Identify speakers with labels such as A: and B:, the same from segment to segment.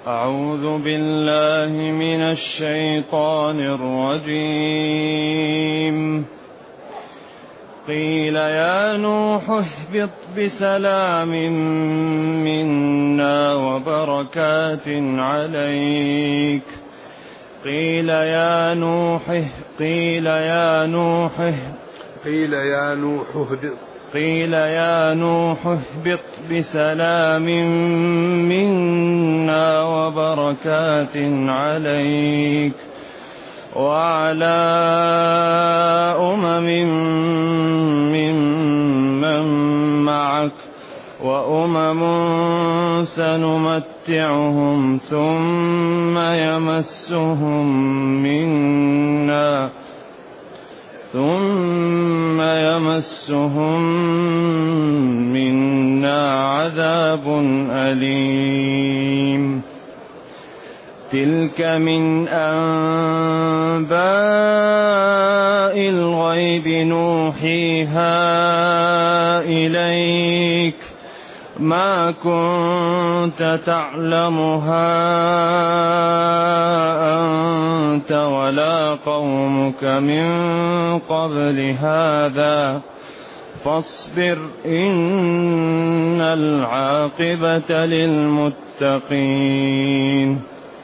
A: أعوذ بالله من الشيطان الرجيم. قيل يا نوح اهبط بسلام منا وبركات عليك. قيل يا نوح اهبط بسلام منا وبركات عليك وعلى ممن معك وأمم سنمتعهم ثم يمسهم منا عذاب أليم. تلك من أنباء الغيب نوحيها إليك ما كنت تعلمها أنت ولا قومك من قبل هذا فاصبر إن العاقبة للمتقين.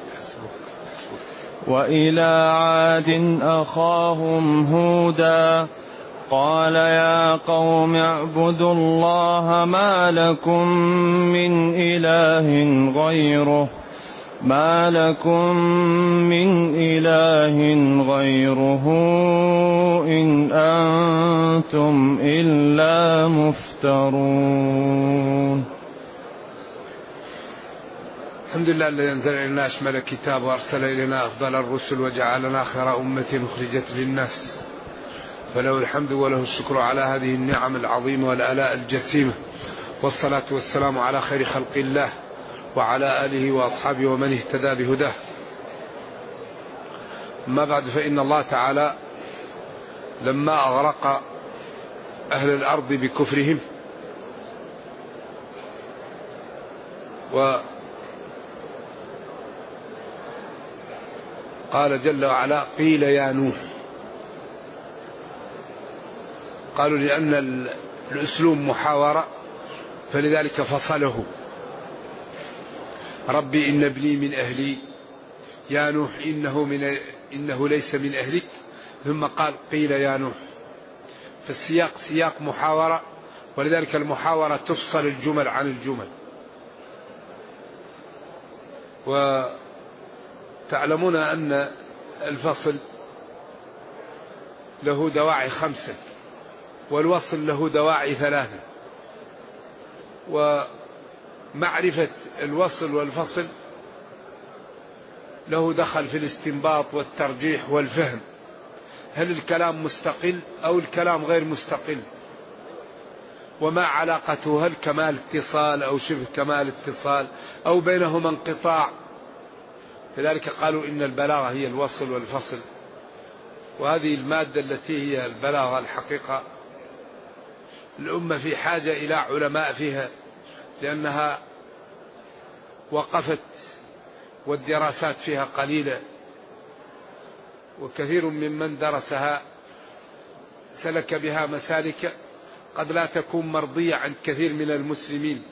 A: وإلى عاد أخاهم هودا قال يا قوم اعبدوا الله ما لكم من إله غيره إن أنتم إلا مفترون.
B: الحمد لله الذي أنزل إلينا أشمل الكتاب وأرسل إلينا أفضل الرسل وجعلنا خير أمة أخرجت للناس، فله الحمد وله الشكر على هذه النعم العظيمة والآلاء الجسيمة، والصلاة والسلام على خير خلق الله وعلى آله وأصحابه ومن اهتدى بهداه. أما بعد، فإن الله تعالى لما أغرق أهل الأرض بكفرهم وقال جل وعلا قيل يا نوح، قالوا لأن الأسلوب محاورة فلذلك فصله. ربي إن ابني من أهلي، يا نوح إنه ليس من أهلك، ثم قال قيل يا نوح، فالسياق سياق محاورة، ولذلك المحاورة تفصل الجمل عن الجمل. وتعلمون أن الفصل له دواعي 5، والوصل له دواعي 3، ومعرفة الوصل والفصل له دخل في الاستنباط والترجيح والفهم، هل الكلام مستقل أو الكلام غير مستقل، وما علاقته، هل كمال اتصال أو شبه كمال اتصال أو بينهما انقطاع. لذلك قالوا إن البلاغة هي الوصل والفصل، وهذه المادة التي هي البلاغة الحقيقة الأمة في حاجة إلى علماء فيها، لأنها وقفت والدراسات فيها قليلة، وكثير ممن درسها سلك بها مسالك قد لا تكون مرضية عند كثير من المسلمين،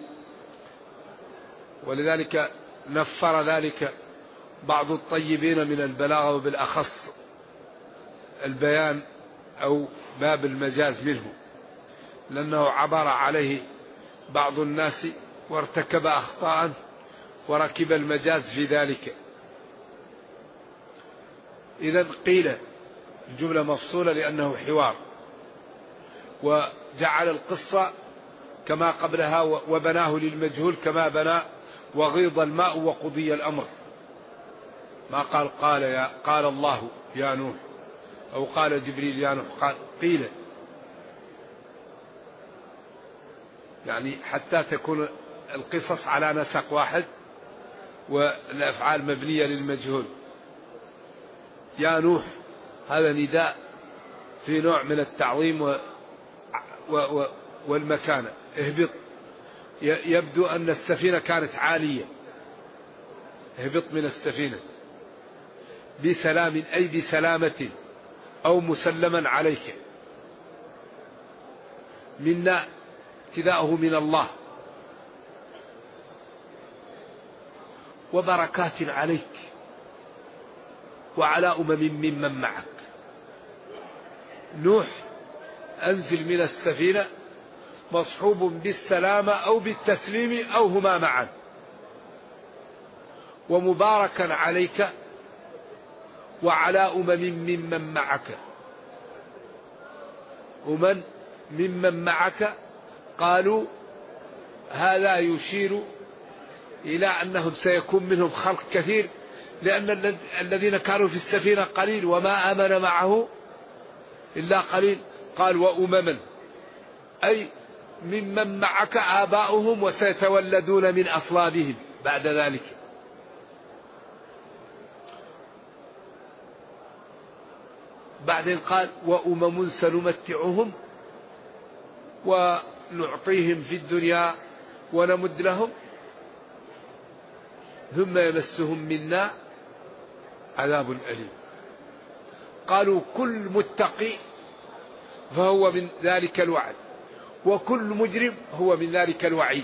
B: ولذلك نفر ذلك بعض الطيبين من البلاغة، وبالأخص البيان أو باب المجاز منه، لأنه عبر عليه بعض الناس وارتكب أخطاء وركب المجاز في ذلك. إذن قيل الجملة مفصولة لأنه حوار، وجعل القصة كما قبلها وبناه للمجهول كما بنى وغيض الماء وقضي الأمر. ما قال الله يا نوح أو قال جبريل يا نوح، قال قيل، يعني حتى تكون القصص على نسق واحد والأفعال مبنية للمجهول. يا نوح هذا نداء في نوع من التعظيم والمكانة. اهبط، يبدو أن السفينة كانت عالية، اهبط من السفينة بسلام أي بسلامة أو مسلما عليك، منا ابتداءه من الله، وبركات عليك وعلى ممن معك. نوح أنزل من السفينة مصحوب بالسلامة أو بالتسليم أو هما معا، ومباركا عليك وعلى ممن معك. ممن معك قالوا هذا يشير إلى أنهم سيكون منهم خلق كثير، لأن الذين كانوا في السفينة قليل وما آمن معه إلا قليل. قال وأمما أي ممن معك آباؤهم وسيتولدون من أصلابهم بعد ذلك. بعدين قال وأمم سنمتعهم ونعطيهم في الدنيا ونمد لهم ثم يمسهم منا عذاب أليم. قالوا كل متقي فهو من ذلك الوعد، وكل مجرم هو من ذلك الوعيد.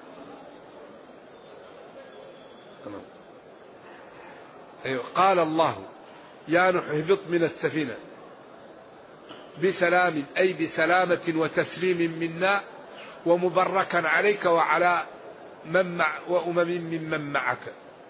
B: أيوة. قال الله يا نوح اهبط من السفينة بسلام أي بسلامة وتسليم منا ومبركا عليك وعلى وأمم ممن معك،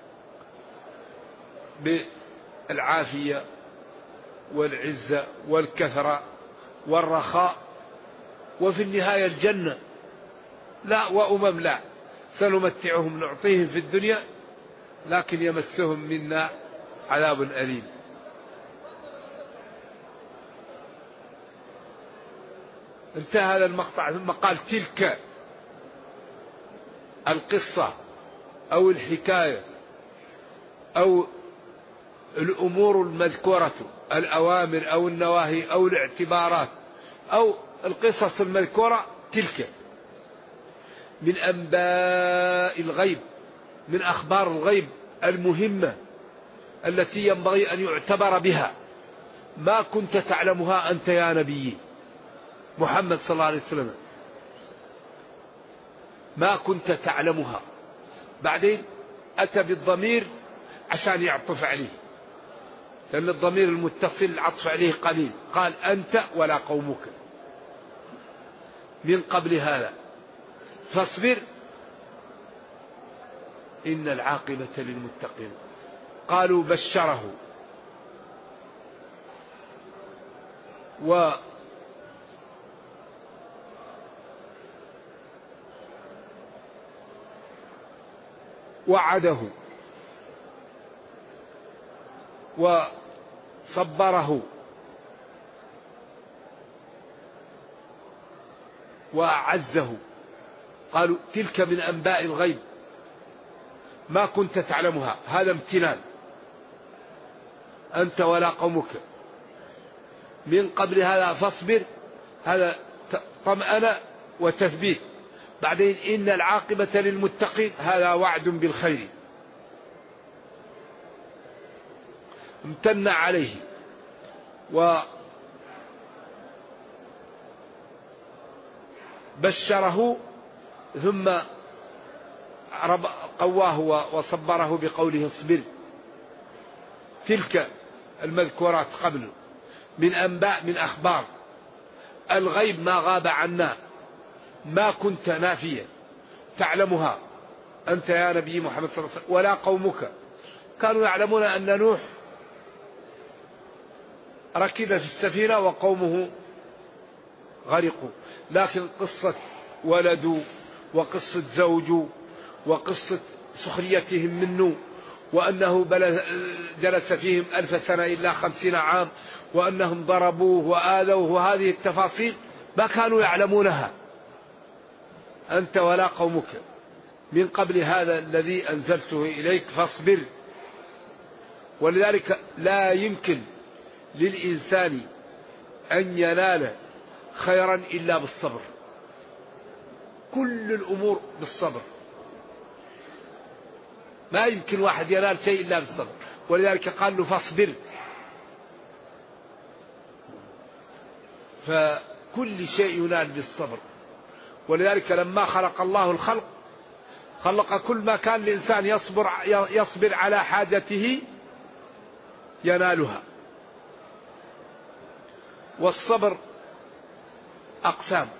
B: بالعافية والعزة والكثرة والرخاء، وفي النهاية الجنة. لا وأمم لا، سنمتعهم نعطيهم في الدنيا لكن يمسهم منا عذاب أليم. انتهى هذا المقطع ثم قال تلك القصة أو الحكاية أو الأمور المذكورة، الأوامر أو النواهي أو الاعتبارات أو القصص المذكورة، تلك من أنباء الغيب، من أخبار الغيب المهمة التي ينبغي أن يعتبر بها، ما كنت تعلمها أنت يا نبي محمد صلى الله عليه وسلم، ما كنت تعلمها. بعدين أتى بالضمير عشان يعطف عليه، لأن الضمير المتصل العطف عليه قليل. قال أنت ولا قومك من قبل هذا فاصبر إن العاقبة للمتقين. قالوا بشره وعده وصبره وأعزه. قالوا تلك من أنباء الغيب ما كنت تعلمها، هذا امتنان، أنت ولا قومك من قبل هذا فاصبر، هذا طمأنة وتثبيت. بعدين إن العاقبة للمتقين، هذا وعد بالخير، امتن عليه وبشره ثم قواه وصبره بقوله اصبر. تلك المذكورات قبل من أنباء، من أخبار الغيب ما غاب عنا، ما كنت نافيا تعلمها أنت يا نبي محمد صلى الله عليه وسلم ولا قومك. كانوا يعلمون أن نوح ركب في السفينة وقومه غرقوا، لكن قصة ولد وقصة زوج وقصة سخريتهم منه وأنه جلس فيهم 1000 سنة إلا 50 عام وأنهم ضربوه وآذوه، وهذه التفاصيل ما كانوا يعلمونها. أنت ولا قومك من قبل هذا الذي أنزلته إليك فاصبر. ولذلك لا يمكن للإنسان أن ينال خيرا إلا بالصبر، كل الأمور بالصبر. ما يمكن واحد ينال شيء إلا بالصبر، ولذلك قال له فاصبر. فكل شيء ينال بالصبر. ولذلك لما خلق الله الخلق خلق كل ما كان الإنسان يصبر على حاجته ينالها. والصبر أقسام.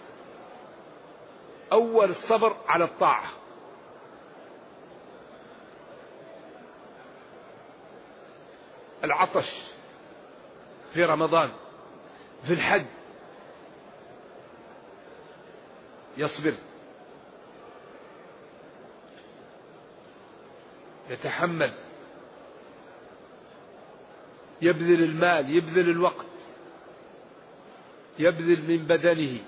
B: أول الصبر على الطاعة، العطش في رمضان، في الحج يصبر، يتحمل، يبذل المال، يبذل الوقت، يبذل من بدنه.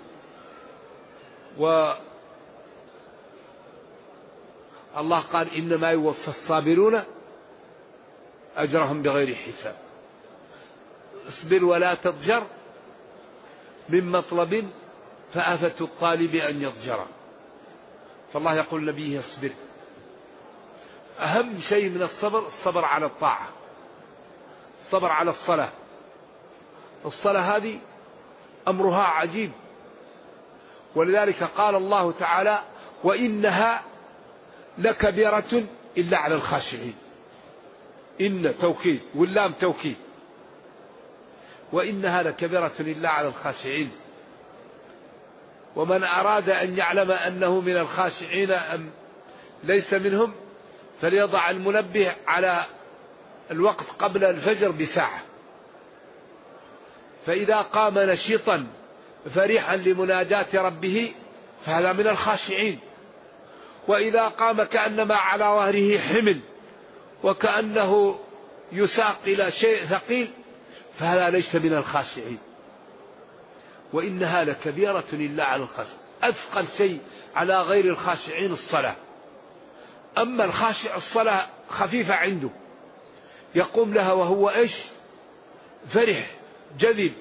B: والله قال إنما يوفى الصابرون أجرهم بغير حساب. اصبر ولا تضجر من مطلب فآفة الطالب أن يضجر. فالله يقول لنبيه اصبر. أهم شيء من الصبر الصبر على الطاعة، الصبر على الصلاة. الصلاة هذه أمرها عجيب، ولذلك قال الله تعالى وإنها لكبيرة إلا على الخاشعين. إن توكيد واللام توكيد، وإنها لكبيرة إلا على الخاشعين. ومن أراد أن يعلم أنه من الخاشعين أم ليس منهم فليضع المنبه على الوقت قبل الفجر بساعة، فإذا قام نشيطا فرحا لمناجاة ربه فهذا من الخاشعين. وإذا قام كأنما على ظهره حمل وكأنه يساق إلى شيء ثقيل فهذا ليس من الخاشعين. وإنها لكبيرة إلا على الخاشعين. أثقل شيء على غير الخاشعين الصلاة. أما الخاشع الصلاة خفيفة عنده، يقوم لها وهو إيش؟ فرح جذب،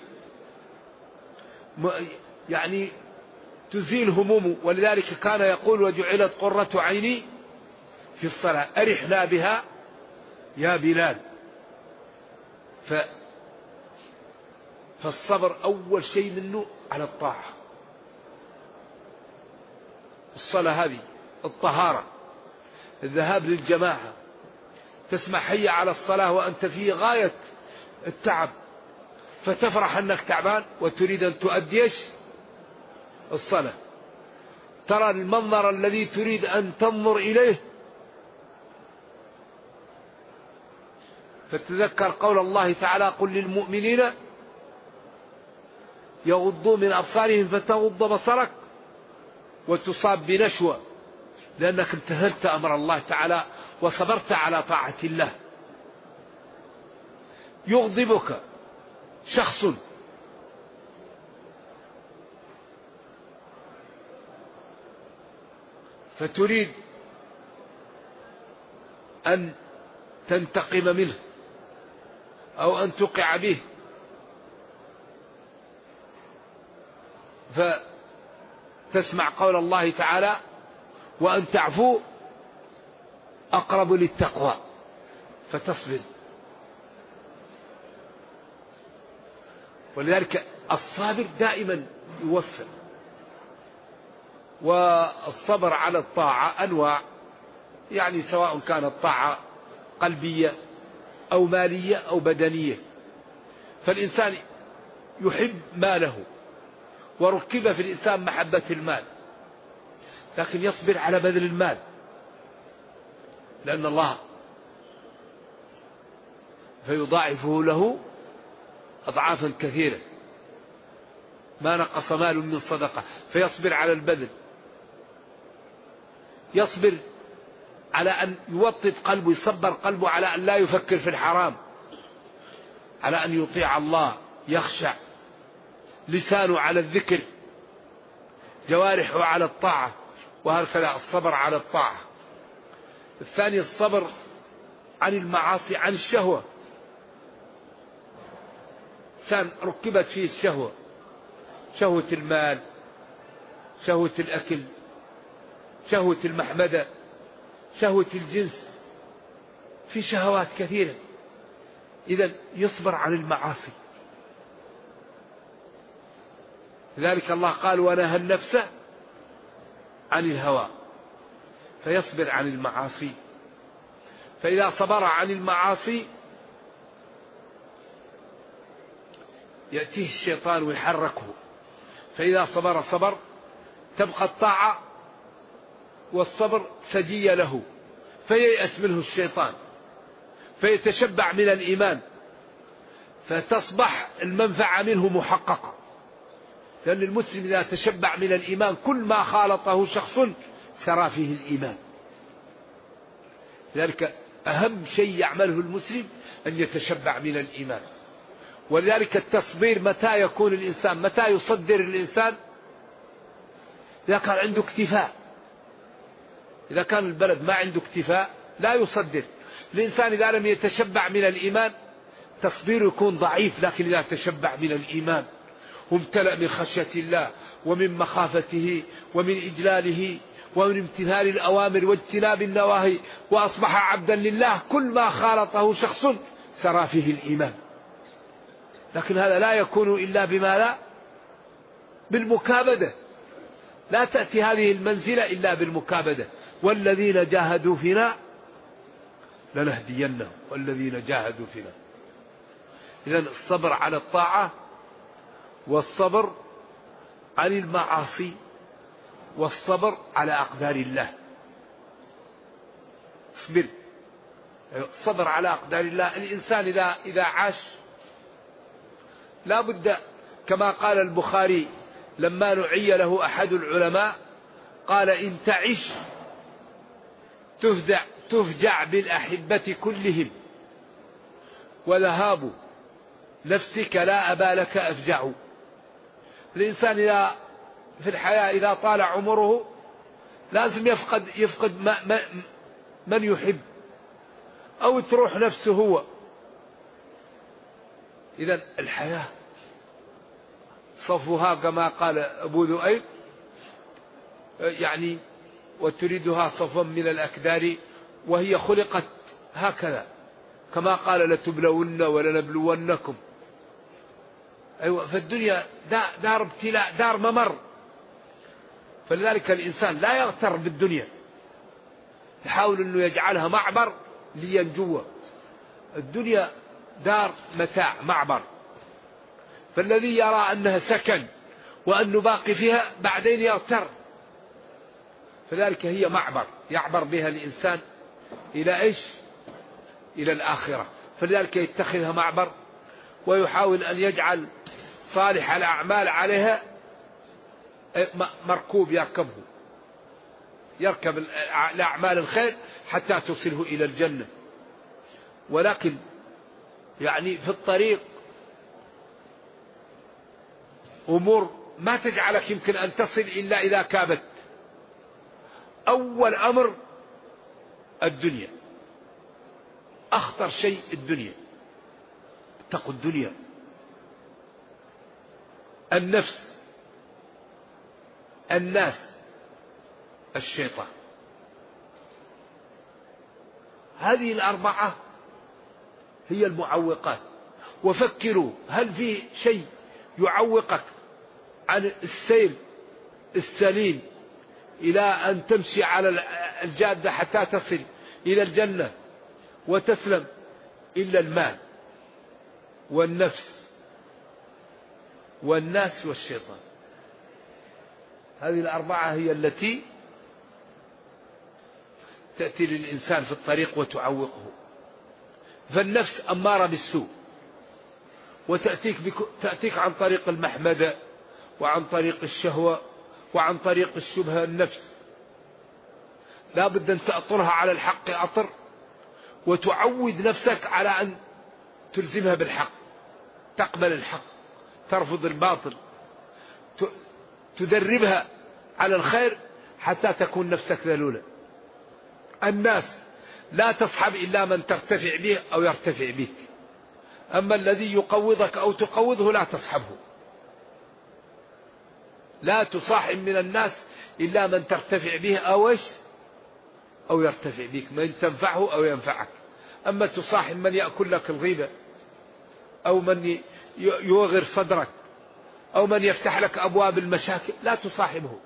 B: يعني تزيل همومه. ولذلك كان يقول وجعلت قرة عيني في الصلاة، أرحنا بها يا بلال. فالصبر أول شيء منه على الطاعة. الصلاة هذه، الطهارة، الذهاب للجماعة، تسمع حي على الصلاة وأنت في غاية التعب فتفرح أنك تعبان وتريد أن تؤديش الصلاة. ترى المنظر الذي تريد أن تنظر إليه فتذكر قول الله تعالى قل للمؤمنين يغضوا من أبصارهم فتغض بصرك وتصاب بنشوة لأنك امتثلت أمر الله تعالى وصبرت على طاعة الله. يغضبك شخص فتريد أن تنتقم منه أو أن تقع به، فتسمع قول الله تعالى وأن تعفو أقرب للتقوى فتصبر. ولذلك الصابر دائما يوفق. والصبر على الطاعة أنواع، يعني سواء كانت طاعة قلبية أو مالية أو بدنية. فالإنسان يحب ماله وركب في الإنسان محبة المال، لكن يصبر على بذل المال لأن الله فيضاعفه له أضعافا كثيرة. ما نقص مال من صدقة، فيصبر على البذل. يصبر على أن يوطد قلبه، يصبر قلبه على أن لا يفكر في الحرام، على أن يطيع الله، يخشع. لسانه على الذكر، جوارحه على الطاعة، وهكذا الصبر على الطاعة. الثاني الصبر عن المعاصي، عن الشهوة. إنسان ركبت فيه الشهوة، شهوة المال، شهوة الأكل، شهوة المحمدة، شهوة الجنس، في شهوات كثيرة، إذن يصبر عن المعاصي. لذلك الله قال ونهى النفس عن الهوى، فيصبر عن المعاصي. فإذا صبر عن المعاصي يأتيه الشيطان ويحركه، فإذا صبر تبقى الطاعة والصبر سجية له، فييأس منه الشيطان فيتشبع من الإيمان، فتصبح المنفعة منه محققة. لأن المسلم إذا تشبع من الإيمان كل ما خالطه شخص سرى فيه الإيمان. لذلك أهم شيء يعمله المسلم أن يتشبع من الإيمان. ولذلك التصبير متى يكون الإنسان، متى يصدر الإنسان؟ إذا كان عنده اكتفاء. إذا كان البلد ما عنده اكتفاء لا يصدر. الإنسان إذا لم يتشبع من الإيمان تصبيره يكون ضعيف، لكن إذا تشبع من الإيمان وامتلأ من خشية الله ومن مخافته ومن إجلاله ومن امتثال الأوامر واجتناب النواهي وأصبح عبدا لله، كل ما خالطه شخص سرى فيه الإيمان. لكن هذا لا يكون إلا بما لا بالمكابدة. لا تأتي هذه المنزلة إلا بالمكابدة. والذين جاهدوا فينا لنهدينهم والذين جاهدوا فينا. إذن الصبر على الطاعة والصبر عن المعاصي والصبر على أقدار الله. اصبر، الصبر على أقدار الله. الإنسان إذا عاش لا بد، كما قال البخاري لما نعي له أحد العلماء قال إن تعش تفجع بالأحبة كلهم وذهاب نفسك لا أبا لك أفجع. الإنسان إذا في الحياة إذا طال عمره لازم يفقد من يحب أو تروح نفسه هو. إذن الحياة صفها كما قال أبو ذؤيب يعني وتريدها صفا من الأكدار وهي خلقت هكذا، كما قال لتبلون ولنبلونكم. أيوة، فالدنيا دار ابتلاء، دار ممر. فلذلك الإنسان لا يغتر بالدنيا، يحاول أنه يجعلها معبر لينجو. الدنيا دار متاع معبر، فالذي يرى أنها سكن وأنه باقي فيها بعدين يغتر. فذلك هي معبر يعبر بها الإنسان إلى إيش؟ إلى الآخرة. فلذلك يتخذها معبر ويحاول أن يجعل صالح الأعمال عليها مركوب يركب الأعمال الخير حتى تصله إلى الجنة. ولكن يعني في الطريق أمور ما تجعلك يمكن أن تصل إلا إذا كابت. أول أمر الدنيا، أخطر شيء الدنيا. اتقوا الدنيا، النفس، الناس، الشيطان. هذه الأربعة هي المعوقات. وفكروا هل في شيء يعوقك عن السير السليم إلى أن تمشي على الجادة حتى تصل إلى الجنة وتسلم إلا المال والنفس والناس والشيطان. هذه الأربعة هي التي تأتي للإنسان في الطريق وتعوقه. فالنفس أمارة بالسوء وتأتيك عن طريق المحمدة وعن طريق الشهوة وعن طريق الشبهة. النفس لا بد أن تأطرها على الحق أطر، وتعود نفسك على أن تلزمها بالحق، تقبل الحق، ترفض الباطل، تدربها على الخير حتى تكون نفسك ذلولة. الناس لا تصحب إلا من ترتفع به أو يرتفع بك، أما الذي يقوضك أو تقوضه لا تصحبه. لا تصاحب من الناس إلا من ترتفع به أو يرتفع بك، من تنفعه أو ينفعك. أما تصاحب من يأكل لك الغيبة، أو من يوغر صدرك، أو من يفتح لك أبواب المشاكل، لا تصاحبه.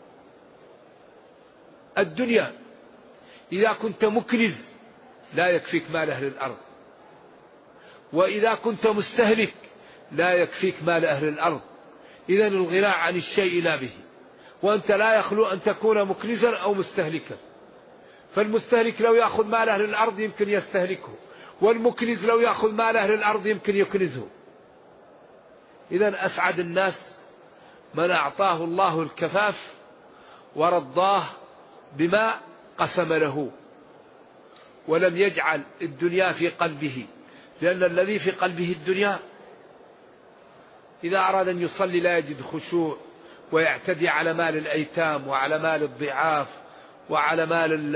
B: الدنيا إذا كنت مكنز لا يكفيك مال أهل الأرض، وإذا كنت مستهلك لا يكفيك مال أهل الأرض. إذن الغناء عن الشيء لا به، وأنت لا يخلو أن تكون مكنزا أو مستهلكا. فالمستهلك لو يأخذ مال أهل الأرض يمكن يستهلكه، والمكنز لو يأخذ مال أهل الأرض يمكن يكنزه. إذن أسعد الناس من أعطاه الله الكفاف ورضاه بما قسم له، ولم يجعل الدنيا في قلبه، لأن الذي في قلبه الدنيا إذا أراد أن يصلي لا يجد خشوع، ويعتدي على مال الأيتام وعلى مال الضعاف وعلى مال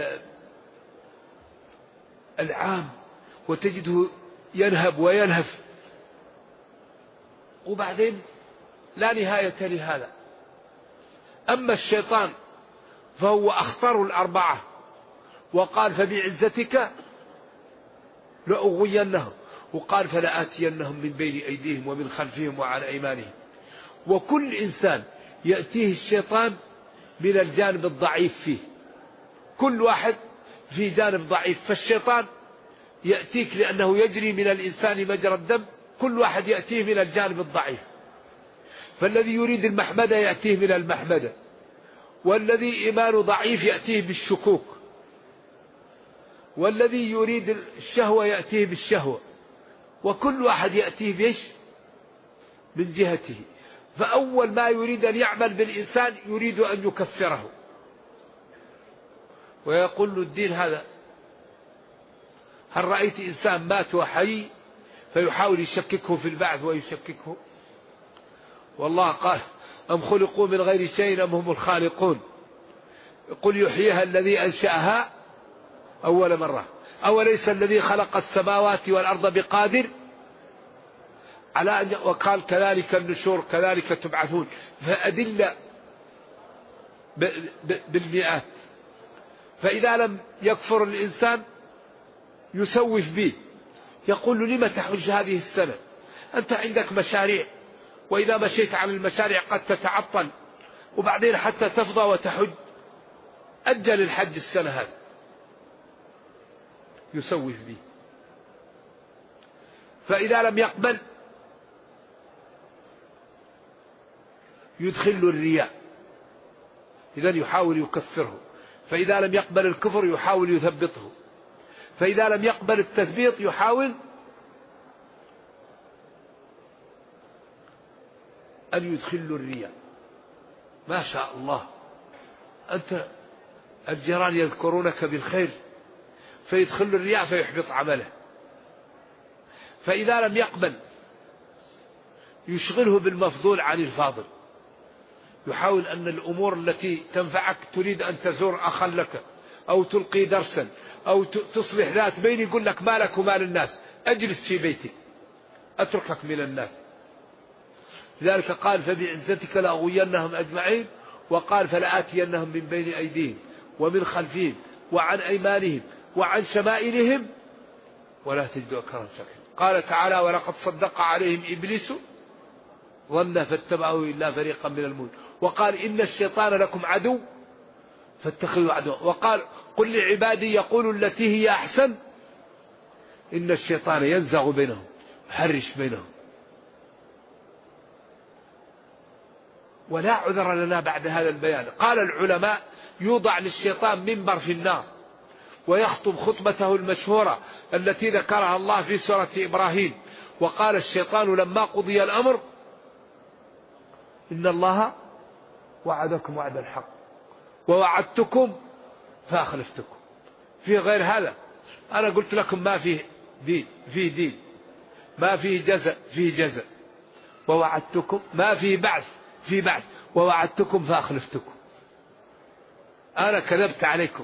B: العام، وتجده ينهب وينهف، وبعدين لا نهاية لهذا. أما الشيطان فهو أخطر الأربعة، وقال فبعزتك لأغوينهم، وقال فلآتينهم من بين أيديهم ومن خلفهم وعن أيمانهم. وكل إنسان يأتيه الشيطان من الجانب الضعيف فيه، كل واحد في جانب ضعيف. فالشيطان يأتيك لأنه يجري من الإنسان مجرى الدم، كل واحد يأتيه من الجانب الضعيف. فالذي يريد المحمدة يأتيه من المحمدة، والذي إيمانه ضعيف يأتيه بالشكوك، والذي يريد الشهوة يأتيه بالشهوة، وكل واحد يأتيه بيش من جهته. فأول ما يريد أن يعمل بالإنسان يريد أن يكفره، ويقول له الدين هذا. هل رأيت إنسان مات وحي فيحاول يشككه في البعث ويشككه؟ والله قال أم خلقوا من غير شيء أم هم الخالقون. قل يحييها الذي أنشأها أول مرة، أوليس الذي خلق السماوات والأرض بقادر على أن، وقال كذلك النشور كذلك تبعثون. فأدلة بالمئات. فإذا لم يكفر الإنسان يسوف به، يقول له لما تحج هذه السنة؟ أنت عندك مشاريع، وإذا مشيت عن المشاريع قد تتعطل، وبعدين حتى تفضى وتحج، أجل الحج السنة هذه. يسوف به. فإذا لم يقبل يدخل الرياء، إذن يحاول يكفره. فإذا لم يقبل الكفر يحاول يثبطه. فإذا لم يقبل التثبيط يحاول أن يدخل الرياء. ما شاء الله، أنت الجيران يذكرونك بالخير، فيدخل الرياء فيحبط عمله. فإذا لم يقبل يشغله بالمفضول عن الفاضل، يحاول أن الأمور التي تنفعك، تريد أن تزور أخا لك أو تلقي درسا أو تصلح ذات بين، يقول لك مالك ومال الناس، أجلس في بيتك أتركك من الناس. لذلك قال فبعزتك لأغوينهم أجمعين، وقال فلآتينهم من بين أيديهم ومن خلفهم وعن أيمانهم وعن شمائلهم ولا تجد أكثرهم شاكرين. قال تعالى ولقد صدق عليهم إبليس ظن فاتبعه إلا فريقا من المؤمنين. وقال إن الشيطان لكم عدو فاتخذوا عدوا. وقال قل لعبادي يقولوا التي هي أحسن إن الشيطان ينزغ بينهم يحرش بينهم. ولا عذر لنا بعد هذا البيان. قال العلماء يوضع للشيطان منبر في النار، ويخطب خطبته المشهورة التي ذكرها الله في سورة إبراهيم. وقال الشيطان لما قضي الأمر إن الله وعدكم وعد الحق ووعدتكم فأخلفتكم. في غير هذا أنا قلت لكم ما فيه دين، ما فيه جزاء، فيه جزاء. ووعدتكم ما فيه بعث، في بعث. ووعدتكم فأخلفتكم. أنا كذبت عليكم،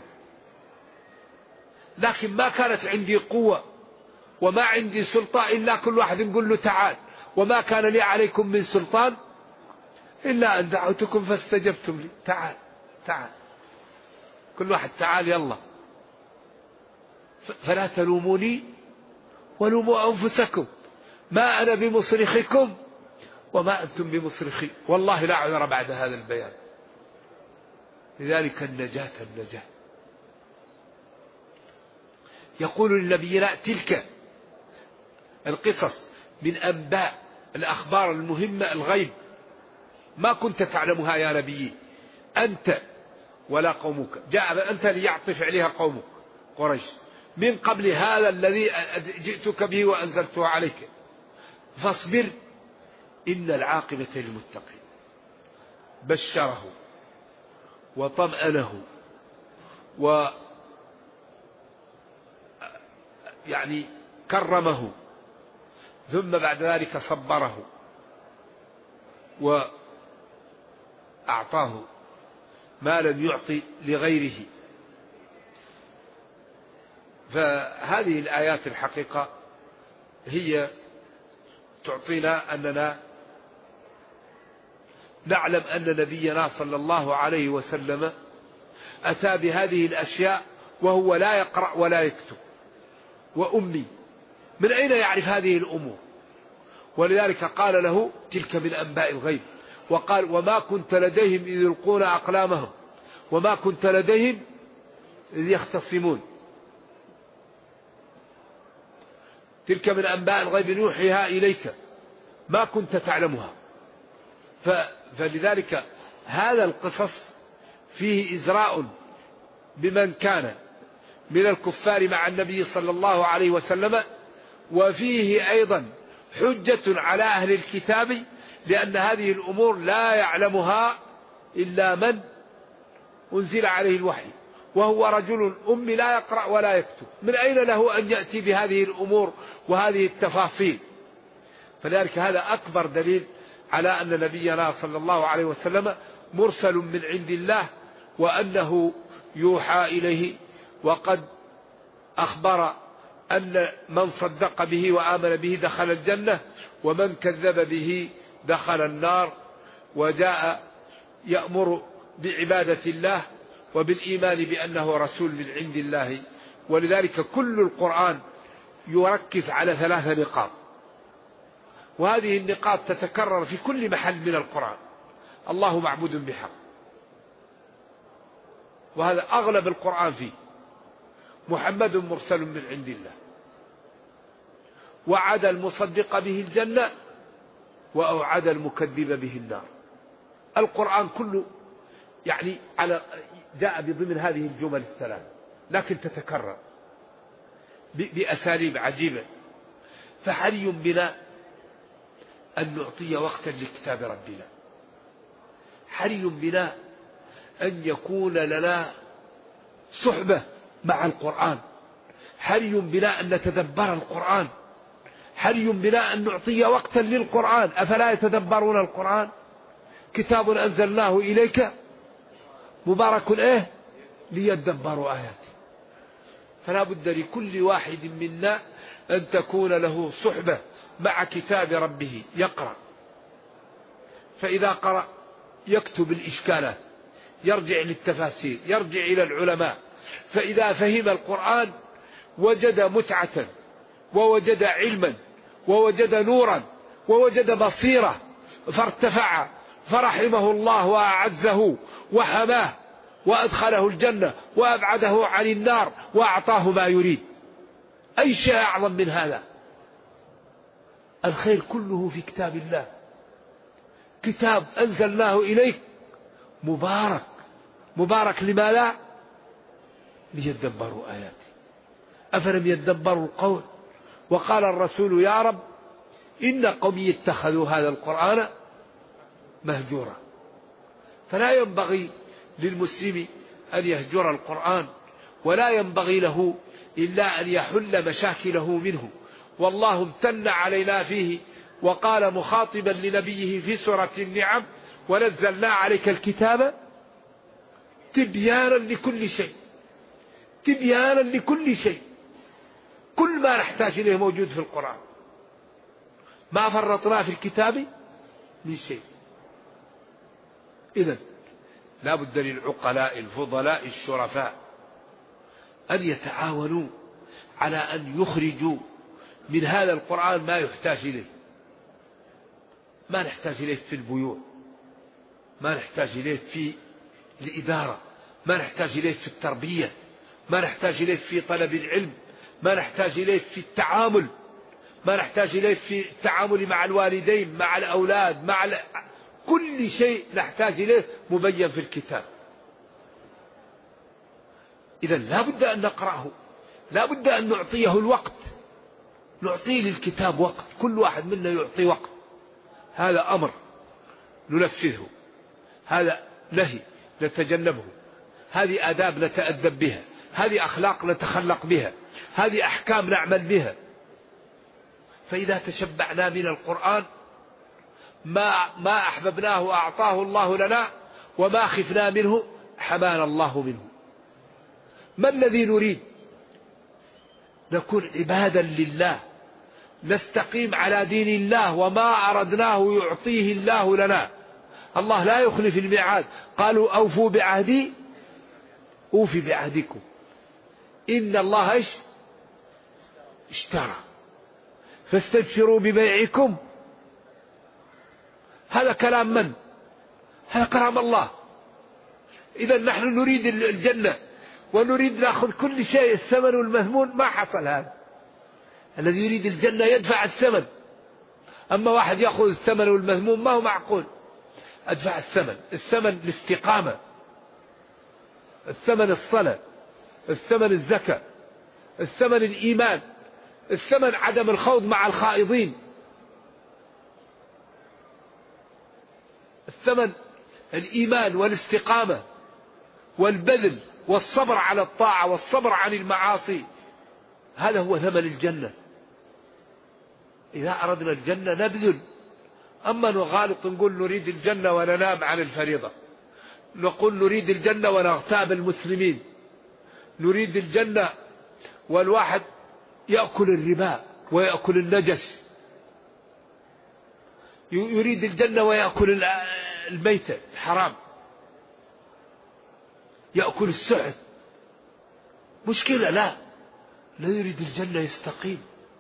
B: لكن ما كانت عندي قوة وما عندي سلطان إلا كل واحد نقول له تعال. وما كان لي عليكم من سلطان إلا أن دعوتكم فاستجبتم لي. تعال تعال، كل واحد تعال يلا. فلا تلوموني ولوموا أنفسكم ما أنا بمصرخكم وما أنتم بمصرخي، والله لا عذر بعد هذا البيان. لذلك النجاة. يقول لنبينا تلك القصص من أنباء الأخبار المهمة الغيب ما كنت تعلمها يا نبي أنت ولا قومك. جاء أنت ليعطف عليها قومك قريش من قبل هذا الذي جئتك به وأنزلته عليك، فاصبر إن العاقبة للمتقين. بشره وطمأنه يعني كرمه، ثم بعد ذلك صبره وأعطاه ما لم يعطي لغيره. فهذه الآيات الحقيقة هي تعطينا أننا نعلم أن نبينا صلى الله عليه وسلم أتى بهذه الأشياء وهو لا يقرأ ولا يكتب وأمي، من أين يعرف هذه الأمور؟ ولذلك قال له تلك من أنباء الغيب، وقال وما كنت لديهم إذ يلقون أقلامهم وما كنت لديهم إذ يختصمون. تلك من أنباء الغيب نوحيها إليك ما كنت تعلمها. فلذلك هذا القصص فيه إزراء بمن كان من الكفار مع النبي صلى الله عليه وسلم، وفيه أيضا حجة على أهل الكتاب، لأن هذه الأمور لا يعلمها إلا من أنزل عليه الوحي، وهو رجل أمي لا يقرأ ولا يكتب، من أين له أن يأتي بهذه الأمور وهذه التفاصيل؟ فلذلك هذا أكبر دليل على أن نبينا صلى الله عليه وسلم مرسل من عند الله، وأنه يوحى إليه، وقد أخبر أن من صدق به وآمن به دخل الجنة، ومن كذب به دخل النار. وجاء يأمر بعبادة الله وبالإيمان بأنه رسول من عند الله. ولذلك كل القرآن يركز على 3 نقاط، وهذه النقاط تتكرر في كل محل من القرآن. الله معبود بحق، وهذا أغلب القرآن فيه. محمد مرسل من عند الله، وعد المصدق به الجنة، وأوعد المكذب به النار. القرآن كله يعني جاء بضمن هذه الجمل 3، لكن تتكرر بأساليب عجيبة. فحري بنا أن نعطي وقتا لكتاب ربنا، حري بنا أن يكون لنا صحبة مع القرآن، حري بنا أن نتدبر القرآن، حري بنا أن نعطي وقتا للقرآن. أفلا يتدبرون القرآن؟ كتاب أنزلناه إليك مبارك ليدبروا آياته. فلا بد لكل واحد منا أن تكون له صحبة مع كتاب ربه يقرأ، فإذا قرأ يكتب الإشكالات، يرجع للتفاسير، يرجع إلى العلماء. فإذا فهم القرآن وجد متعة، ووجد علما، ووجد نورا، ووجد بصيرة، فارتفع، فرحمه الله وأعزه وحماه وأدخله الجنة وأبعده عن النار وأعطاه ما يريد. أي شيء أعظم من هذا؟ الخير كله في كتاب الله، كتاب أنزلناه إليك مبارك. مبارك لماذا؟ ليدبروا آياته. أفلم يدبروا القول؟ وقال الرسول يا رب إن قومي اتخذوا هذا القرآن مهجورا. فلا ينبغي للمسلم أن يهجر القرآن، ولا ينبغي له إلا أن يحل مشاكله منه. والله امتن علينا فيه وقال مخاطبا لنبيه في سورة النعم ونزلنا عليك الكتاب تبيانا لكل شيء، تبيانا لكل شيء. كل ما نحتاج إليه موجود في القرآن، ما فرطنا في الكتاب من شيء. إذن لا بد للعقلاء الفضلاء الشرفاء أن يتعاونوا على أن يخرجوا من هذا القرآن ما يحتاج إليه، ما نحتاج إليه في البيوع، ما نحتاج إليه في الإدارة، ما نحتاج إليه في التربية، ما نحتاج إليه في طلب العلم، ما نحتاج إليه في التعامل، ما نحتاج إليه في التعامل مع الوالدين، مع الأولاد، كل شيء نحتاج إليه مبين في الكتاب. إذن لا بد أن نقرأه، لا بد أن نعطيه الوقت، نعطيه للكتاب وقت، كل واحد منا يعطي وقت. هذا أمر ننفذه، هذا نهي نتجنبه، هذه آداب نتأدب بها، هذه أخلاق نتخلق بها، هذه أحكام نعمل بها. فإذا تشبعنا من القرآن ما أحببناه أعطاه الله لنا، وما خفنا منه حمانا الله منه. ما الذي نريد؟ نكون عبادا لله، نستقيم على دين الله، وما أردناه يعطيه الله لنا. الله لا يخلف الميعاد، قالوا أوفوا بعهدي أوفي بعهدكم، إن الله اشترى فاستبشروا ببيعكم. هذا كلام من؟ هذا كلام الله. إذا نحن نريد الجنة ونريد نأخذ كل شيء، الثمن والمثمون ما حصل. هذا الذي يريد الجنة يدفع الثمن، أما واحد يأخذ الثمن والمثمون ما هو معقول. أدفع الثمن، الثمن الاستقامة، الثمن الصلاة، الثمن الزكاة، الثمن الإيمان، الثمن عدم الخوض مع الخائضين، الثمن الإيمان والاستقامة والبذل والصبر على الطاعة والصبر عن المعاصي. هذا هو ثمن الجنة. إذا أردنا الجنة نبذل. أما نغالط نقول نريد الجنة وننام عن الفريضة، نقول نريد الجنة ونغتاب المسلمين، نريد الجنة والواحد يأكل الربا ويأكل النجس، يريد الجنة ويأكل الميتة الحرام، يأكل السحت. مشكلة. لا يريد الجنة يستقيم،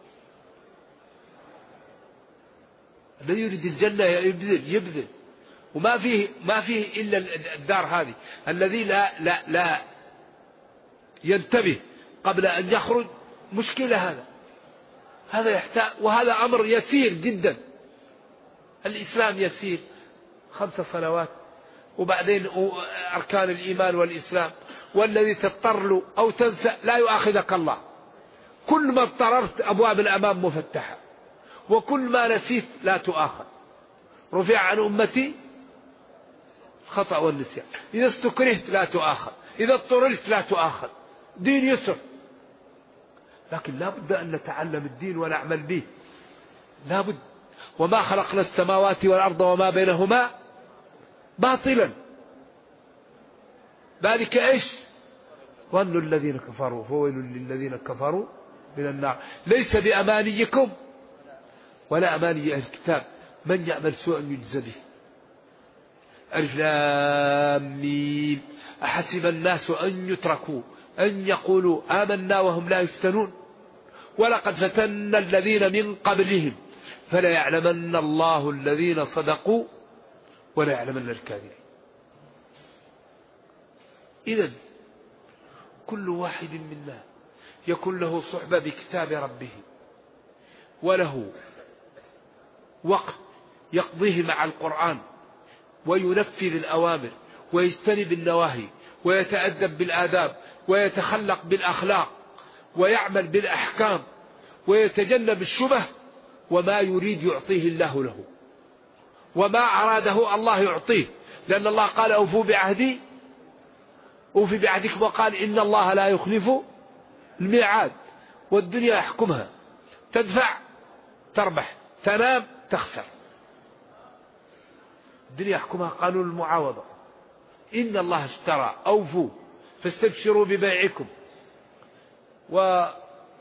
B: لا يريد الجنة يبذل. وما فيه إلا الدار هذه. الذي لا ينتبه قبل أن يخرج مشكلة. هذا يحتاج، وهذا أمر يسير جدا. الإسلام يسير، 5 صلوات وبعدين أركان الإيمان والإسلام. والذي تضطر له أو تنسى لا يؤاخذك الله. كل ما اضطررت أبواب الأمام مفتحة، وكل ما نسيت لا تؤاخذ. رفع عن أمتي الخطأ والنسيان. إذا استكرهت لا تؤاخذ، إذا اضطررت لا تؤاخذ. دين يسر. لكن لا بد أن نتعلم الدين ونعمل به، لا بد. وما خلقنا السماوات والأرض وما بينهما باطلا، ذلك ظن الذين كفروا فويل للذين كفروا من النار. ليس بأمانيكم ولا أماني أهل الكتاب، من يعمل سوءا يجزى به. ألف لام ميم. أحسب الناس أن يتركوا أن يقولوا آمنا وهم لا يفتنون، ولقد فتنا الذين من قبلهم فلا يعلمن الله الذين صدقوا ولا يعلمن الكاذبين. إذن كل واحد منا يكون له صحبة بكتاب ربه، وله وقت يقضيه مع القرآن، وينفذ الأوامر ويجتنب النواهي، ويتأدب بالآداب، ويتخلق بالأخلاق، ويعمل بالأحكام، ويتجنب الشبه. وما يريد يعطيه الله له، وما أراده الله يعطيه، لأن الله قال أوفوا بعهدي أوفي بعهدكم، وقال إن الله لا يخلف الميعاد. والدنيا يحكمها، تدفع تربح، تنام تخسر. الدنيا يحكمها قانون المعاوضة. إن الله اشترى أوفوا فاستبشروا ببيعكم. والله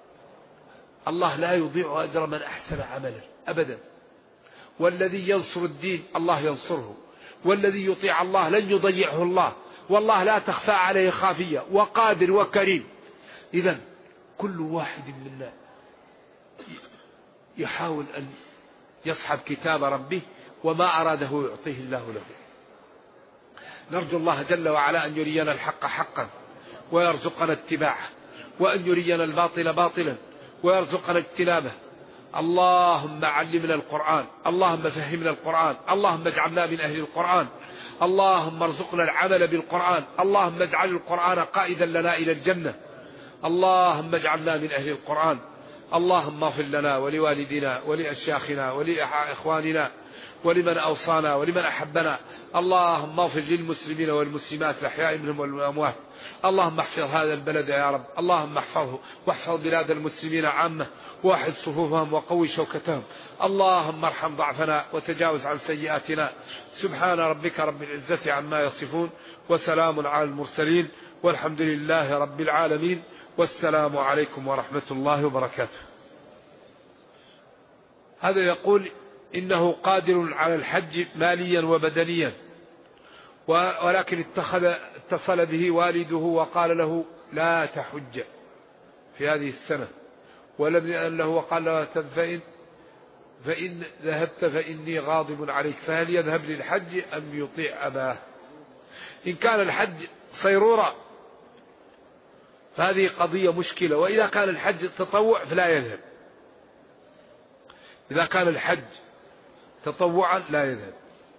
B: لا يضيع أجر من أحسن عملا أبدا. والذي ينصر الدين الله ينصره، والذي يطيع الله لن يضيعه الله، والله لا تخفى عليه خافية، وقادر وكريم. إذن كل واحد منا يحاول أن يصحب كتاب ربه، وما أراده يعطيه الله له. نرجو الله جل وعلا أن يرينا الحق حقا ويرزقنا اتباعه، وأن يرينا الباطل باطلا ويرزقنا اجتنابه. اللهم علمنا القرآن، اللهم فهمنا القرآن، اللهم اجعلنا من أهل القرآن، اللهم ارزقنا العمل بالقرآن، اللهم اجعل القرآن قائدا لنا إلى الجنة، اللهم اجعلنا من أهل القرآن. اللهم اغفر لنا ولوالدنا ولأشياخنا ولإخواننا ولمن أوصانا ولمن أحبنا. اللهم اغفر للمسلمين والمسلمات الأحياء منهم والأموات. اللهم احفظ هذا البلد يا رب، اللهم احفظه واحفظ بلاد المسلمين عامة، واحد صفوفهم وقوي شوكتهم. اللهم ارحم ضعفنا وتجاوز عن سيئاتنا. سبحان ربك رب العزة عما يصفون، وسلام على المرسلين، والحمد لله رب العالمين، والسلام عليكم ورحمة الله وبركاته. هذا يقول إنه قادر على الحج ماليا وبدنيا، ولكن اتصل به والده وقال له لا تحج في هذه السنة، ولم يأن له وقال له فإن ذهبت فإني غاضب عليك. فهل يذهب للحج أم يطيع أباه؟ إن كان الحج صيرورة فهذه قضية مشكلة، وإذا كان الحج تطوع فلا يذهب. إذا كان الحج تطوعا لا يذهب.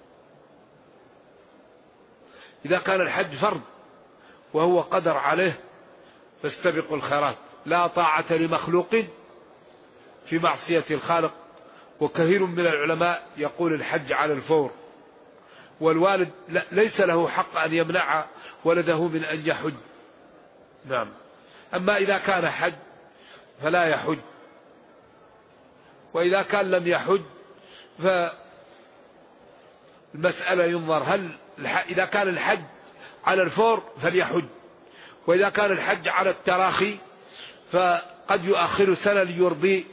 B: إذا كان الحج فرض وهو قدر عليه فاستبقوا الخيرات. لا طاعة لمخلوق في معصية الخالق. وكثير من العلماء يقول الحج على الفور، والوالد ليس له حق أن يمنع ولده من أن يحج. نعم. أما إذا كان حج فلا يحج، وإذا كان لم يحج فالمسألة ينظر هل إذا كان الحج على الفور فليحج، وإذا كان الحج على التراخي فقد يؤخر سنة ليرضي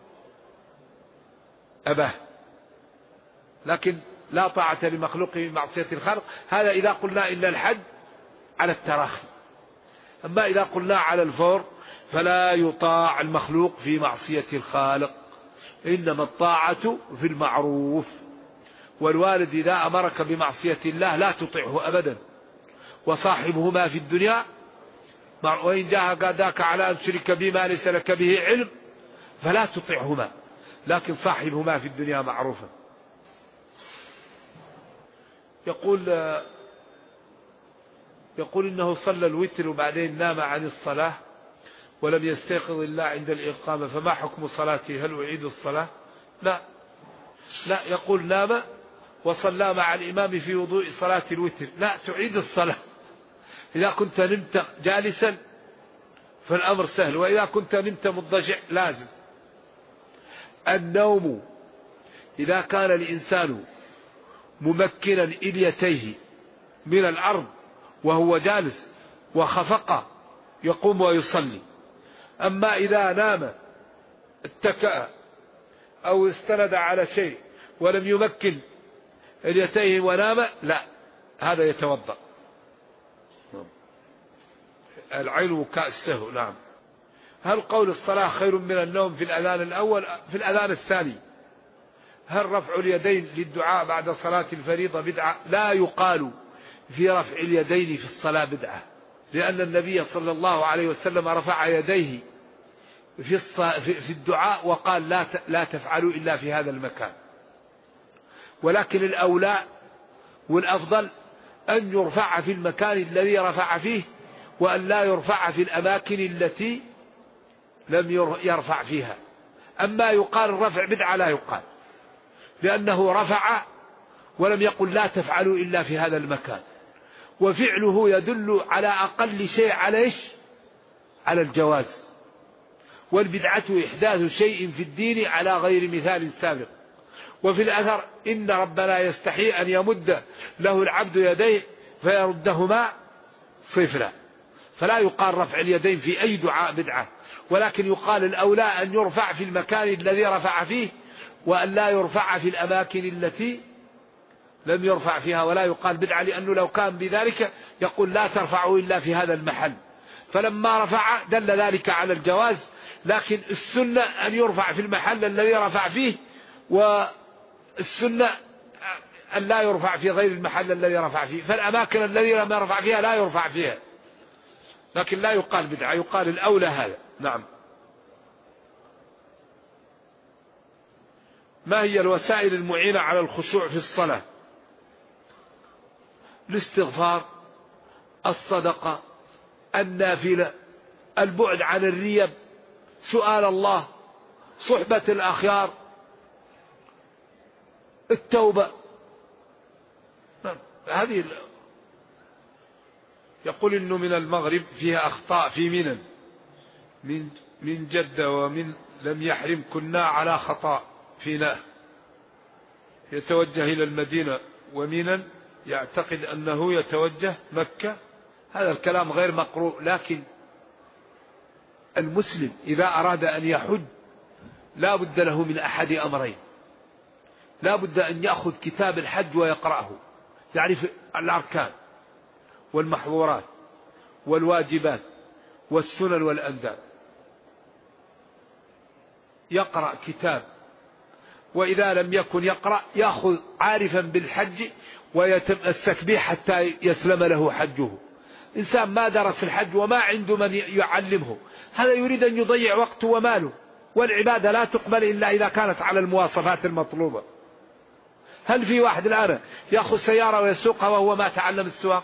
B: أباه. لكن لا طاعة لمخلوق في معصية الخالق، هذا إذا قلنا إن الحج على التراخي. أما إذا قلنا على الفور فلا يطاع المخلوق في معصية الخالق، إنما الطاعة في المعروف. والوالد إذا أمرك بمعصية الله لا تطيعه أبدا، وصاحبهما في الدنيا وإن جاهداك على أن تشرك بما ليس لك به علم فلا تطيعهما، لكن صاحبهما في الدنيا معروفا. يقول إنه صلى الوتر وبعدين نام عن الصلاة ولم يستيقظ إلا عند الإقامة، فما حكم صلاته؟ هل أعيد الصلاة؟ لا، يقول نام وصلى مع الإمام في وضوء صلاة الوتر، لا تعيد الصلاة. إذا كنت نمت جالسا فالأمر سهل، وإذا كنت نمت مضجع لازم. النوم إذا كان الإنسان ممكنا إليتيه من الأرض وهو جالس وخفق يقوم ويصلي. أما إذا نام اتكأ أو استند على شيء ولم يمكن إليتيه ونام، لا، هذا يتوضأ. العلم كالسهو. نعم. هل قول الصلاة خير من النوم في الأذان الأول في الأذان الثاني؟ هل رفع اليدين للدعاء بعد صلاة الفريضة بدعة؟ لا يقال في رفع اليدين في الصلاة بدعة، لأن النبي صلى الله عليه وسلم رفع يديه في الدعاء وقال لا تفعلوا إلا في هذا المكان. ولكن الأولى والأفضل أن يرفع في المكان الذي رفع فيه، وأن لا يرفع في الأماكن التي لم يرفع فيها. أما يقال الرفع بدعة لا يقال، لأنه رفع ولم يقل لا تفعلوا إلا في هذا المكان، وفعله يدل على أقل شيء على الجواز. والبدعة إحداث شيء في الدين على غير مثال سابق. وفي الأثر إن ربنا يستحي أن يمد له العبد يديه فيردهما صفرا. فلا يقال رفع اليدين في أي دعاء بدعة، ولكن يقال الأولى أن يرفع في المكان الذي رفع فيه، وأن لا يرفع في الأماكن التي لم يرفع فيها. ولا يقال بدعة، لأنه لو كان بذلك يقول لا ترفعوا إلا في هذا المحل، فلما رفع دل ذلك على الجواز، لكن السنة أن يرفع في المحل الذي رفع فيه، والسنة أن لا يرفع في غير المحل الذي رفع فيه. فالأماكن الذي لم يرفع فيها لا يرفع فيها، لكن لا يقال بدعة، يقال الأولى هذا. نعم. ما هي الوسائل المعينة على الخشوع في الصلاة؟ الاستغفار، الصدقة، النافلة، البعد عن الريب، سؤال الله، صحبة الأخيار، التوبة. هذه يقول إنه من المغرب فيها أخطاء في منن، من جدة ومن لم يحرم كنا على خطأ فينا، يتوجه إلى المدينة ومنن يعتقد أنه يتوجه مكة. هذا الكلام غير مقروء. لكن المسلم إذا أراد أن يحج لا بد له من أحد أمرين: لا بد أن يأخذ كتاب الحج ويقرأه، يعرف الأركان والمحظورات والواجبات والسنن والأنداب، يقرأ كتاب. وإذا لم يكن يقرأ يأخذ عارفا بالحج ويتمسك به حتى يسلم له حجه. إنسان ما درس الحج وما عنده من يعلمه، هذا يريد أن يضيع وقته وماله، والعبادة لا تقبل إلا إذا كانت على المواصفات المطلوبة. هل في واحد الآن يأخذ سيارة ويسوقها وهو ما تعلم السواقة؟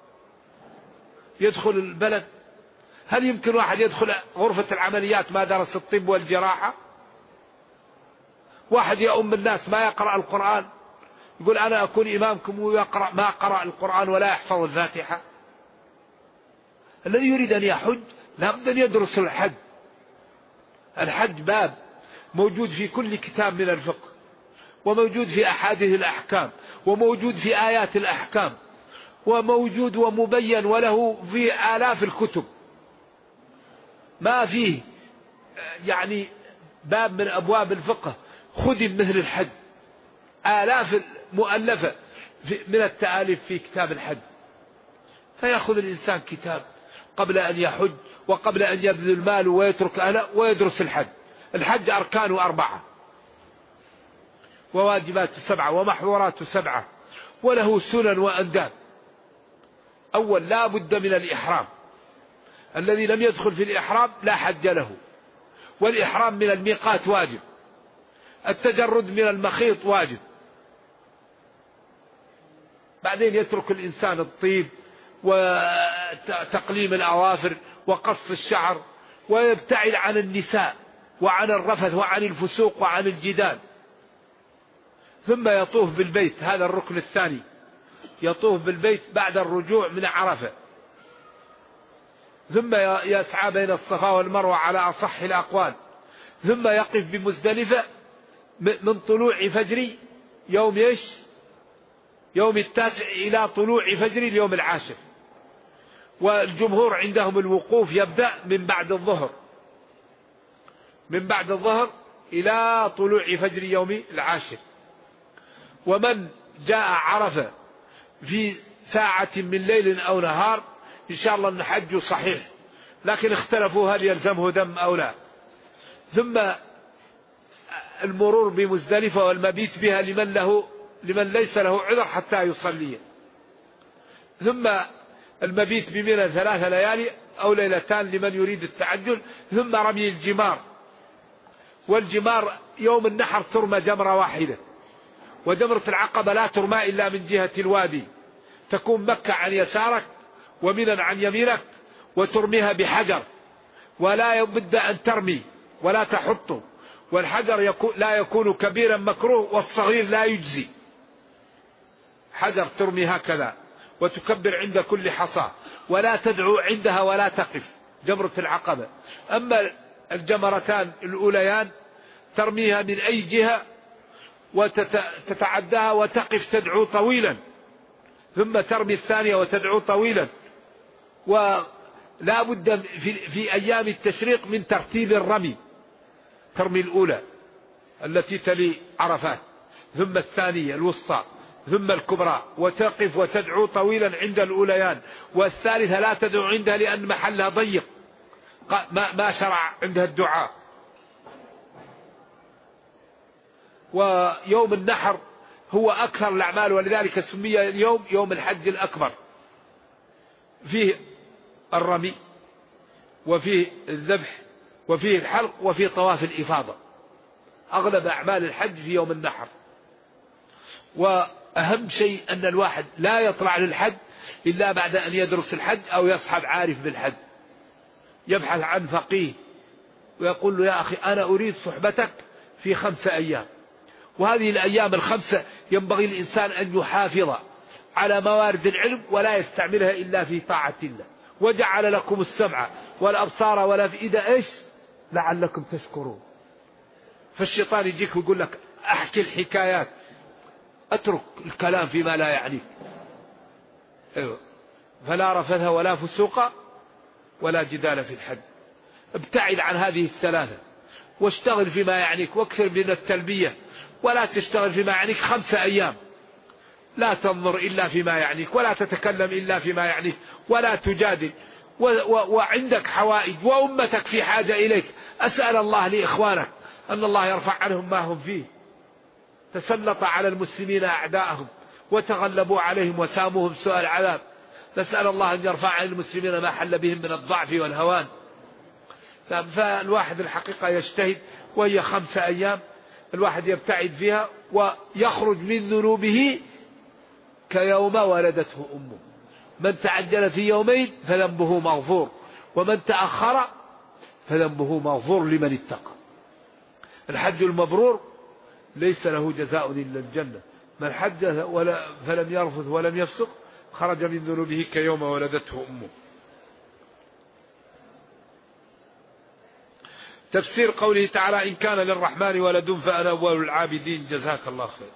B: يدخل البلد؟ هل يمكن واحد يدخل غرفة العمليات ما درس الطب والجراحة؟ واحد يؤم الناس ما يقرأ القرآن، يقول أنا أكون إمامكم ويقرأ ما قرأ القرآن ولا يحفظ الفاتحة. الذي يريد أن يحج لابد أن يدرس الحج. الحج باب موجود في كل كتاب من الفقه، وموجود في أحاديث الأحكام، وموجود في آيات الأحكام، وموجود ومبين وله في آلاف الكتب. ما فيه يعني باب من أبواب الفقه خدم مثل الحج، آلاف مؤلفة من التآليف في كتاب الحج. فيأخذ الإنسان كتاب قبل أن يحج وقبل أن يبذل ماله ويترك أهله ويدرس الحج. الحج أركانه 4 وواجبات 7 ومحظورات 7، وله سنن وأنداب. أول لا بد من الإحرام، الذي لم يدخل في الإحرام لا حج له، والإحرام من الميقات واجب، التجرد من المخيط واجب. بعدين يترك الإنسان الطيب وتقليم الأظافر وقص الشعر، ويبتعد عن النساء وعن الرفث وعن الفسوق وعن الجدال. ثم يطوف بالبيت، هذا الركن الثاني، يطوف بالبيت بعد الرجوع من عرفة. ثم يسعى بين الصفا والمروة على أصح الأقوال. ثم يقف بمزدلفة من طلوع فجر يوم يوم 9 إلى طلوع فجر اليوم 10. والجمهور عندهم الوقوف يبدأ من بعد الظهر إلى طلوع فجر يوم 10. ومن جاء عرفة في ساعة من ليل أو نهار إن شاء الله أن حجه صحيح، لكن اختلفوا هل يلزمه دم أو لا. ثم المرور بمزدلفة والمبيت بها لمن ليس له عذر حتى يصلي. ثم المبيت بمنى 3 ليالي أو ليلتان لمن يريد التعجل. ثم رمي الجمار، والجمار يوم النحر ترمى جمرة واحدة، وجمرة العقبة لا ترمى إلا من جهة الوادي، تكون مكة عن يسارك ومنى عن يمينك، وترميها بحجر، ولا بد أن ترمي ولا تحطه. والحجر لا يكون كبيرا مكروه، والصغير لا يجزي. حجر ترمي هكذا وتكبر عند كل حصى، ولا تدعو عندها ولا تقف، جمرة العقبة. أما الجمرتان الأوليان ترميها من أي جهة وتتعداها وتقف تدعو طويلا، ثم ترمي الثانية وتدعو طويلا. ولا بد في أيام التشريق من ترتيب الرمي، ترمي الأولى التي تلي عرفات، ثم الثانية الوسطى، ثم الكبرى، وتقف وتدعو طويلا عند الأوليان، والثالثة لا تدعو عندها لأن محلها ضيق، ما شرع عندها الدعاء. ويوم النحر هو أكثر الأعمال، ولذلك سمي اليوم يوم الحج الأكبر، فيه الرمي وفيه الذبح وفيه الحلق وفيه طواف الإفاضة. أغلب أعمال الحج في يوم النحر. وأهم شيء أن الواحد لا يطلع للحج إلا بعد أن يدرس الحج أو يصحب عارف بالحج، يبحث عن فقيه ويقول له يا أخي أنا أريد صحبتك في 5 أيام، وهذه الأيام الخمسة ينبغي الإنسان أن يحافظ على موارد العلم ولا يستعملها إلا في طاعة الله. وجعل لكم السمع والأبصار والأفئدة إيش لعلكم تشكرون. فالشيطان يجيك ويقول لك أحكي الحكايات، أترك الكلام فيما لا يعنيك. فلا رفث ولا فسوق ولا جدال في الحج. ابتعد عن هذه الثلاثة واشتغل فيما يعنيك، واكثر من التلبية، ولا تشتغل فيما يعنيك 5 أيام. لا تنظر إلا فيما يعنيك، ولا تتكلم إلا فيما يعنيك، ولا تجادل، وعندك حوائج وأمتك في حاجة إليك. أسأل الله لإخوانك أن الله يرفع عنهم ما هم فيه. تسلط على المسلمين أعداءهم وتغلبوا عليهم وساموهم سوء العذاب. نسأل الله أن يرفع عن المسلمين ما حل بهم من الضعف والهوان. فالواحد الحقيقة يجتهد، وهي 5 أيام الواحد يبتعد فيها ويخرج من ذنوبه كيوم ولدته أمه. من تعجل في يومين فذنبه مغفور، ومن تأخر فذنبه مغفور لمن اتقى. الحج المبرور ليس له جزاء إلا الجنة. من حج فلم يرفث ولم يفسق خرج من ذنوبه كيوم ولدته أمه. تفسير قوله تعالى إن كان للرحمن ولد فأنا أول العابدين، جزاك الله خير.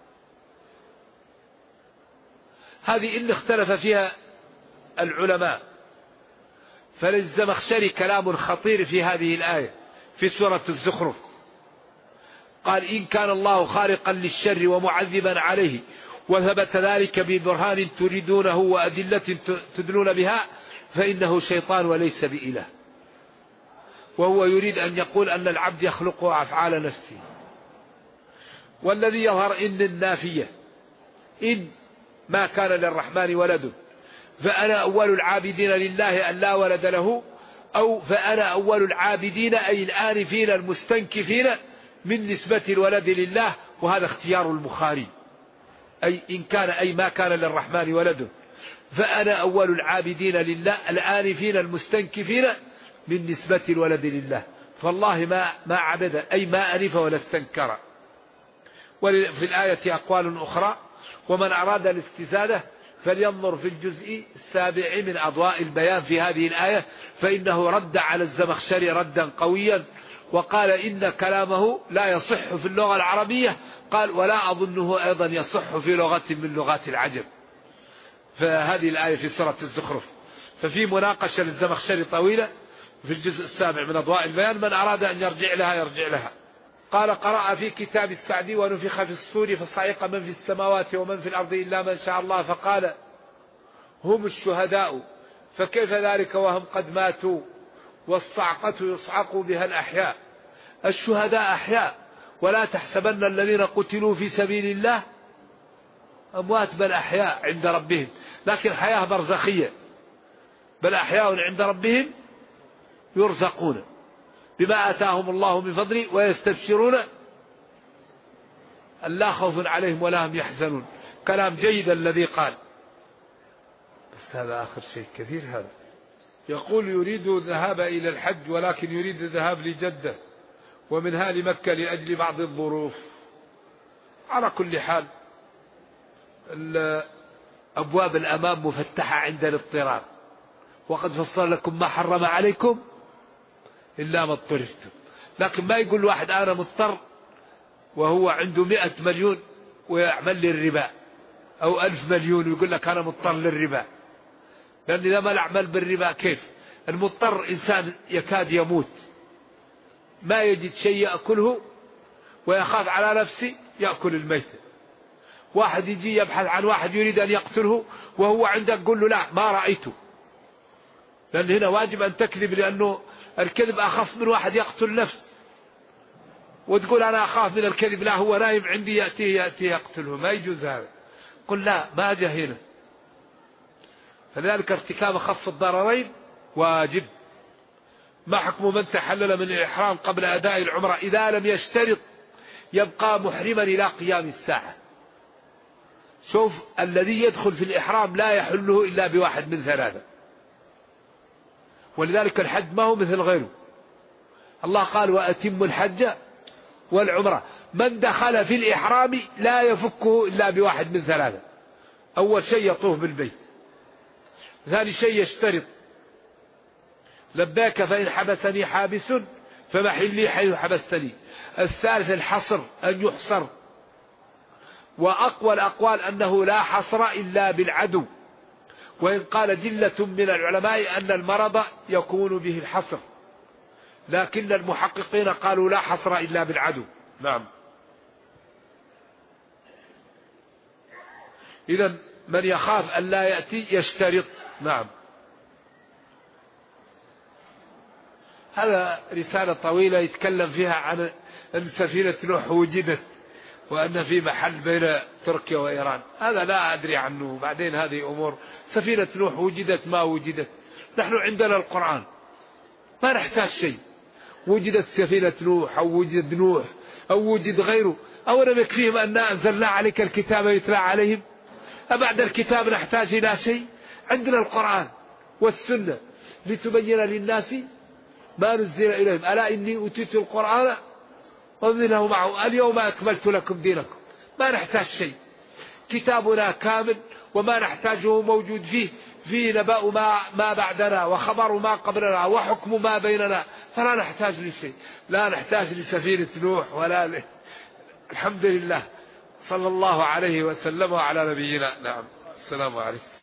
B: هذه إن اختلف فيها العلماء، فللزمخشري كلام خطير في هذه الآية في سورة الزخرف. قال إن كان الله خارقا للشر ومعذبا عليه وثبت ذلك ببرهان تريدونه وأدلة تدلون بها فإنه شيطان وليس بإله. وهو يريد أن يقول أن العبد يخلق أفعال نفسه. والذي يظهر إن النافية إن ما كان للرحمن ولد فأنا أول العابدين لله أن لا ولد له، أو فأنا أول العابدين أي الآنفين المستنكفين من نسبة الولد لله، وهذا اختيار البخاري. أي إن كان أي ما كان للرحمن ولد فأنا أول العابدين لله الآنفين المستنكفين من نسبة الولد لله. فالله ما عبد أي ما أنف ولا استنكر. وفي الآية أقوال أخرى ومن أراد الاستزادة فلينظر في الجزء 7 من أضواء البيان في هذه الآية، فإنه رد على الزمخشري ردا قويا وقال إن كلامه لا يصح في اللغة العربية، قال ولا أظنه أيضا يصح في لغة من لغات العجم. فهذه الآية في سورة الزخرف. ففي مناقشة للزمخشري طويلة في الجزء 7 من أضواء البيان، من أراد أن يرجع لها يرجع لها. قال قرأ في كتاب السعدي ونفخ في الصور فصعق من في السماوات ومن في الأرض إلا من شاء الله فقال هم الشهداء فكيف ذلك وهم قد ماتوا والصعقة يصعق بها الأحياء. الشهداء أحياء، ولا تحسبن الذين قتلوا في سبيل الله أموات بل أحياء عند ربهم، لكن حياة برزخية، بل أحياء عند ربهم يرزقون بما آتاهم الله من فضله ويستبشرون أن لا خوف عليهم ولا هم يحزنون. كلام جيد الذي قال، بس هذا آخر شيء كثير. هذا يقول يريد الذهاب إلى الحج ولكن يريد الذهاب لجدة ومنها لمكة لأجل بعض الظروف. على كل حال أبواب الأمام مفتحة عند الاضطرار، وقد فصل لكم ما حرم عليكم إلا ما اضطررتم. لكن ما يقول واحد أنا مضطر وهو عنده 100 مليون ويعمل لي الربا، أو 1000 مليون ويقول لك أنا مضطر للربا، لأن إذا ما الأعمال بالربا كيف؟ المضطر إنسان يكاد يموت ما يجد شيء يأكله ويخاف على نفسه يأكل الميت. واحد يجي يبحث عن واحد يريد أن يقتله وهو عندك قل له لا ما رأيته، لأن هنا واجب أن تكذب، لأنه الكذب أخف من واحد يقتل نفس، وتقول أنا أخاف من الكذب، لا هو نايم عندي يأتيه يقتله، ما يجوز هذا. قل لا، ما جاء هنا. فلذلك ارتكاب خف الضررين واجب. ما حكم من تحلل من الإحرام قبل أداء العمرة إذا لم يشترط يبقى محرما إلى قيام الساعة؟ شوف، الذي يدخل في الإحرام لا يحله إلا بواحد من ثلاثة، ولذلك الحج ما هو مثل غيره. الله قال وأتم الحج والعمرة. من دخل في الإحرام لا يفكه إلا بواحد من ثلاثة: أول شيء يطوف بالبيت، ثاني شيء يشترط لبيك فإن حبسني حابس فمحلي حيث حبستني، الثالث الحصر، أن يحصر. وأقوى الأقوال أنه لا حصر إلا بالعدو، وإن قال جلة من العلماء أن المرض يكون به الحصر، لكن المحققين قالوا لا حصر إلا بالعدو. نعم. إذن من يخاف أن لا يأتي يشترط. نعم. هذا رسالة طويلة يتكلم فيها عن أن سفينة نوح وجدت، وأن في محل بين تركيا وإيران، هذا لا أدري عنه. بعدين هذه أمور، سفينة نوح وجدت ما وجدت، نحن عندنا القرآن ما نحتاج شيء. وجدت سفينة نوح أو وجد نوح أو وجد غيره، أولم يكفيهم أن أنزلنا عليك الكتاب يتلى عليهم؟ أبعد الكتاب نحتاج إلى شيء؟ عندنا القرآن والسنة لتبين للناس ما نزل إليهم. ألا إني أوتيت القرآن ومثله معه اليوم أكملت لكم دينكم. ما نحتاج شيء، كتابنا كامل وما نحتاجه موجود فيه نبأ ما بعدنا وخبر ما قبلنا وحكم ما بيننا، فلا نحتاج لشيء، لا نحتاج لسفينة نوح ولا الحمد لله، صلى الله عليه وسلم وعلى نبينا. نعم. السلام عليكم.